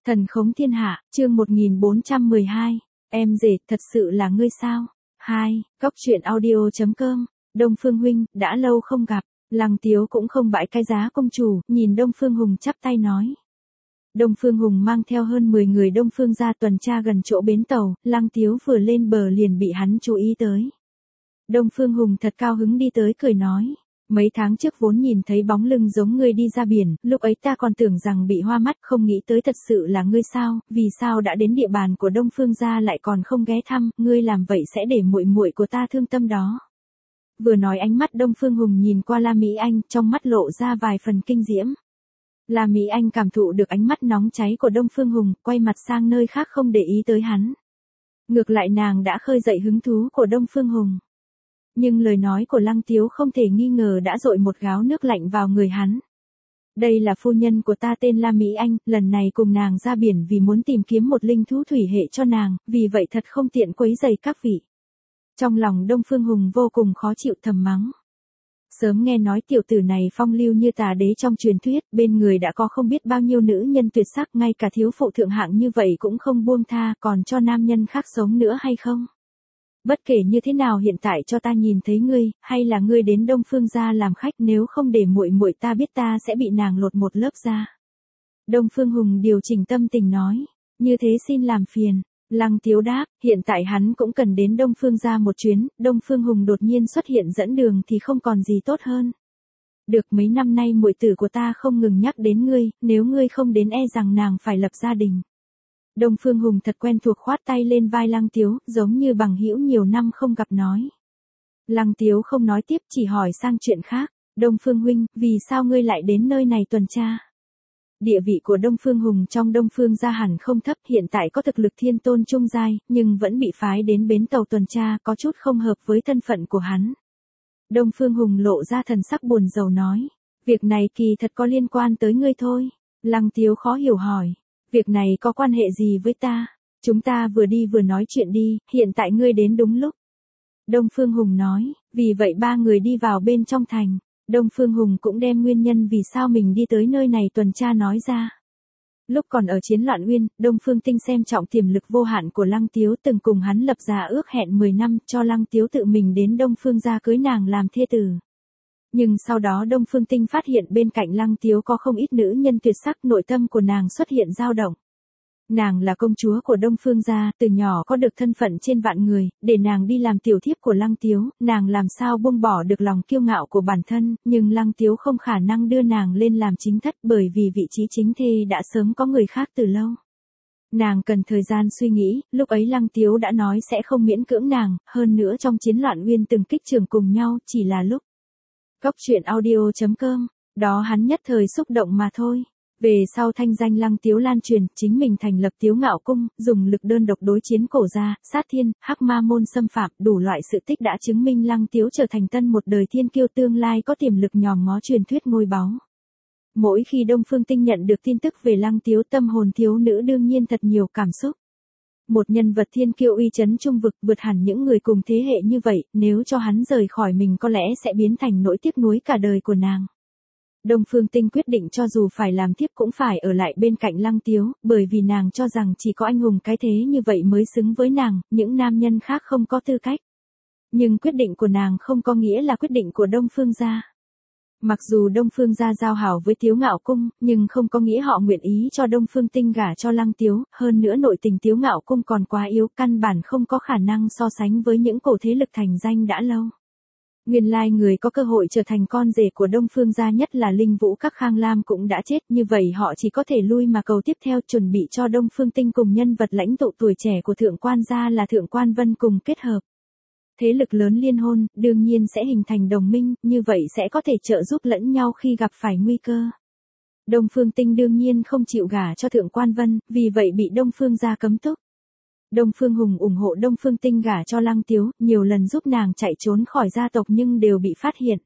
Thần khống thiên hạ, chương 1412. Em rể, thật sự là ngươi sao? 2. Góc truyện audio.com. Đông Phương huynh, đã lâu không gặp. Lăng Tiếu cũng không bãi cái giá công chủ, nhìn Đông Phương Hùng chắp tay nói. Đông Phương Hùng mang theo hơn 10 người Đông Phương ra tuần tra gần chỗ bến tàu, Lăng Tiếu vừa lên bờ liền bị hắn chú ý tới. Đông Phương Hùng thật cao hứng đi tới cười nói. Mấy tháng trước vốn nhìn thấy bóng lưng giống ngươi đi ra biển, lúc ấy ta còn tưởng rằng bị hoa mắt, không nghĩ tới thật sự là ngươi sao, vì sao đã đến địa bàn của Đông Phương gia lại còn không ghé thăm, ngươi làm vậy sẽ để muội muội của ta thương tâm đó. Vừa nói ánh mắt Đông Phương Hùng nhìn qua La Mỹ Anh, trong mắt lộ ra vài phần kinh diễm. La Mỹ Anh cảm thụ được ánh mắt nóng cháy của Đông Phương Hùng, quay mặt sang nơi khác không để ý tới hắn. Ngược lại nàng đã khơi dậy hứng thú của Đông Phương Hùng. Nhưng lời nói của Lăng Tiếu không thể nghi ngờ đã dội một gáo nước lạnh vào người hắn. Đây là phu nhân của ta tên La Mỹ Anh, lần này cùng nàng ra biển vì muốn tìm kiếm một linh thú thủy hệ cho nàng, vì vậy thật không tiện quấy rầy các vị. Trong lòng Đông Phương Hùng vô cùng khó chịu thầm mắng. Sớm nghe nói tiểu tử này phong lưu như tà đế trong truyền thuyết, bên người đã có không biết bao nhiêu nữ nhân tuyệt sắc, ngay cả thiếu phụ thượng hạng như vậy cũng không buông tha, còn cho nam nhân khác sống nữa hay không? Bất kể như thế nào hiện tại cho ta nhìn thấy ngươi, hay là ngươi đến Đông Phương gia làm khách, nếu không để muội muội ta biết ta sẽ bị nàng lột một lớp da. Đông Phương Hùng điều chỉnh tâm tình nói, như thế xin làm phiền. Lăng Tiếu đáp, hiện tại hắn cũng cần đến Đông Phương gia một chuyến, Đông Phương Hùng đột nhiên xuất hiện dẫn đường thì không còn gì tốt hơn. Được, mấy năm nay muội tử của ta không ngừng nhắc đến ngươi, nếu ngươi không đến e rằng nàng phải lập gia đình. Đông Phương Hùng thật quen thuộc khoát tay lên vai Lăng Tiếu, giống như bằng hữu nhiều năm không gặp nói. Lăng Tiếu không nói tiếp, chỉ hỏi sang chuyện khác. Đông Phương huynh, vì sao ngươi lại đến nơi này tuần tra? Địa vị của Đông Phương Hùng trong Đông Phương gia hẳn không thấp, hiện tại có thực lực thiên tôn trung giai, nhưng vẫn bị phái đến bến tàu tuần tra, có chút không hợp với thân phận của hắn. Đông Phương Hùng lộ ra thần sắc buồn rầu nói, việc này kỳ thật có liên quan tới ngươi thôi. Lăng Tiếu khó hiểu hỏi. Việc này có quan hệ gì với ta? Chúng ta vừa đi vừa nói chuyện đi, hiện tại ngươi đến đúng lúc. Đông Phương Hùng nói, vì vậy ba người đi vào bên trong thành. Đông Phương Hùng cũng đem nguyên nhân vì sao mình đi tới nơi này tuần tra nói ra. Lúc còn ở Chiến Loạn Uyên, Đông Phương Tinh xem trọng tiềm lực vô hạn của Lăng Tiếu, từng cùng hắn lập ra ước hẹn 10 năm cho Lăng Tiếu tự mình đến Đông Phương gia cưới nàng làm thê tử. Nhưng sau đó Đông Phương Tinh phát hiện bên cạnh Lăng Tiếu có không ít nữ nhân tuyệt sắc, nội tâm của nàng xuất hiện dao động. Nàng là công chúa của Đông Phương gia, từ nhỏ có được thân phận trên vạn người, để nàng đi làm tiểu thiếp của Lăng Tiếu, nàng làm sao buông bỏ được lòng kiêu ngạo của bản thân, nhưng Lăng Tiếu không khả năng đưa nàng lên làm chính thất bởi vì vị trí chính thê đã sớm có người khác từ lâu. Nàng cần thời gian suy nghĩ, lúc ấy Lăng Tiếu đã nói sẽ không miễn cưỡng nàng, hơn nữa trong Chiến Loạn Uyên từng kích trường cùng nhau, chỉ là lúc Góc truyện audio.com, đó hắn nhất thời xúc động mà thôi. Về sau thanh danh Lăng Tiếu lan truyền, chính mình thành lập Tiếu Ngạo Cung, dùng lực đơn độc đối chiến cổ gia, sát thiên, hắc ma môn xâm phạm, đủ loại sự tích đã chứng minh Lăng Tiếu trở thành tân một đời thiên kiêu tương lai có tiềm lực nhòm ngó truyền thuyết ngôi báu. Mỗi khi Đông Phương Tinh nhận được tin tức về Lăng Tiếu, tâm hồn thiếu nữ đương nhiên thật nhiều cảm xúc. Một nhân vật thiên kiêu uy chấn trung vực, vượt hẳn những người cùng thế hệ như vậy, nếu cho hắn rời khỏi mình có lẽ sẽ biến thành nỗi tiếc nuối cả đời của nàng. Đông Phương Tinh quyết định cho dù phải làm thiếp cũng phải ở lại bên cạnh Lăng Tiếu, bởi vì nàng cho rằng chỉ có anh hùng cái thế như vậy mới xứng với nàng, những nam nhân khác không có tư cách. Nhưng quyết định của nàng không có nghĩa là quyết định của Đông Phương gia. Mặc dù Đông Phương gia giao hảo với Tiếu Ngạo Cung, nhưng không có nghĩa họ nguyện ý cho Đông Phương Tinh gả cho Lăng Tiếu, hơn nữa nội tình Tiếu Ngạo Cung còn quá yếu, căn bản không có khả năng so sánh với những cổ thế lực thành danh đã lâu. Nguyên lai người có cơ hội trở thành con rể của Đông Phương gia nhất là Linh Vũ Các Khang Lam cũng đã chết, như vậy họ chỉ có thể lui mà cầu tiếp theo, chuẩn bị cho Đông Phương Tinh cùng nhân vật lãnh tụ tuổi trẻ của Thượng Quan gia là Thượng Quan Vân cùng kết hợp. Thế lực lớn liên hôn, đương nhiên sẽ hình thành đồng minh, như vậy sẽ có thể trợ giúp lẫn nhau khi gặp phải nguy cơ. Đông Phương Tinh đương nhiên không chịu gả cho Thượng Quan Vân, vì vậy bị Đông Phương gia cấm túc. Đông Phương Hùng ủng hộ Đông Phương Tinh gả cho Lăng Tiếu, nhiều lần giúp nàng chạy trốn khỏi gia tộc nhưng đều bị phát hiện.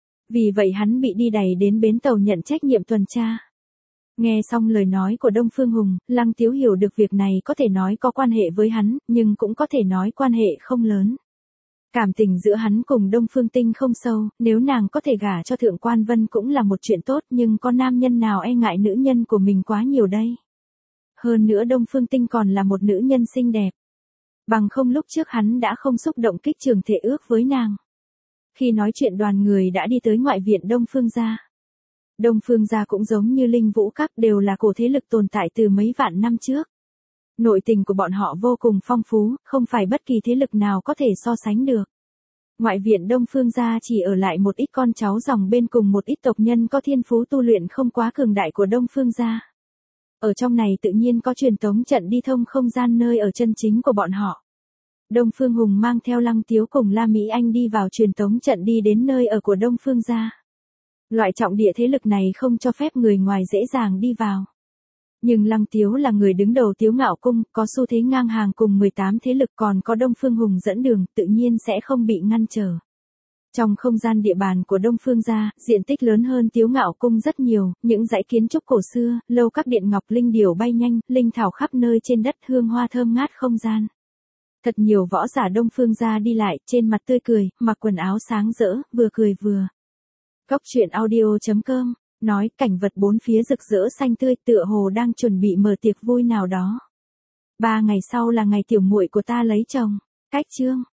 Vì vậy hắn bị đi đày đến bến tàu nhận trách nhiệm tuần tra. Nghe xong lời nói của Đông Phương Hùng, Lăng Tiếu hiểu được việc này có thể nói có quan hệ với hắn, nhưng cũng có thể nói quan hệ không lớn. Cảm tình giữa hắn cùng Đông Phương Tinh không sâu, nếu nàng có thể gả cho Thượng Quan Vân cũng là một chuyện tốt, nhưng có nam nhân nào e ngại nữ nhân của mình quá nhiều đây. Hơn nữa Đông Phương Tinh còn là một nữ nhân xinh đẹp. Bằng không lúc trước hắn đã không xúc động kích trường thể ước với nàng. Khi nói chuyện đoàn người đã đi tới ngoại viện Đông Phương gia. Đông Phương gia cũng giống như Linh Vũ Các đều là cổ thế lực tồn tại từ mấy vạn năm trước. Nội tình của bọn họ vô cùng phong phú, không phải bất kỳ thế lực nào có thể so sánh được. Ngoại viện Đông Phương gia chỉ ở lại một ít con cháu dòng bên cùng một ít tộc nhân có thiên phú tu luyện không quá cường đại của Đông Phương gia. Ở trong này tự nhiên có truyền tống trận đi thông không gian nơi ở chân chính của bọn họ. Đông Phương Hùng mang theo Lăng Tiếu cùng La Mỹ Anh đi vào truyền tống trận đi đến nơi ở của Đông Phương gia. Loại trọng địa thế lực này không cho phép người ngoài dễ dàng đi vào. Nhưng Lăng Tiếu là người đứng đầu Tiếu Ngạo Cung, có xu thế ngang hàng cùng 18 thế lực, còn có Đông Phương Hùng dẫn đường, tự nhiên sẽ không bị ngăn trở. Trong không gian địa bàn của Đông Phương gia, diện tích lớn hơn Tiếu Ngạo Cung rất nhiều, những dãy kiến trúc cổ xưa, lâu các điện ngọc linh điểu bay nhanh, linh thảo khắp nơi trên đất, hương hoa thơm ngát không gian. Thật nhiều võ giả Đông Phương gia đi lại, trên mặt tươi cười, mặc quần áo sáng rỡ, vừa cười vừa. Góc truyện audio.com nói cảnh vật bốn phía rực rỡ xanh tươi, tựa hồ đang chuẩn bị mở tiệc vui nào đó. 3 ngày sau là ngày tiểu muội của ta lấy chồng. Cách chương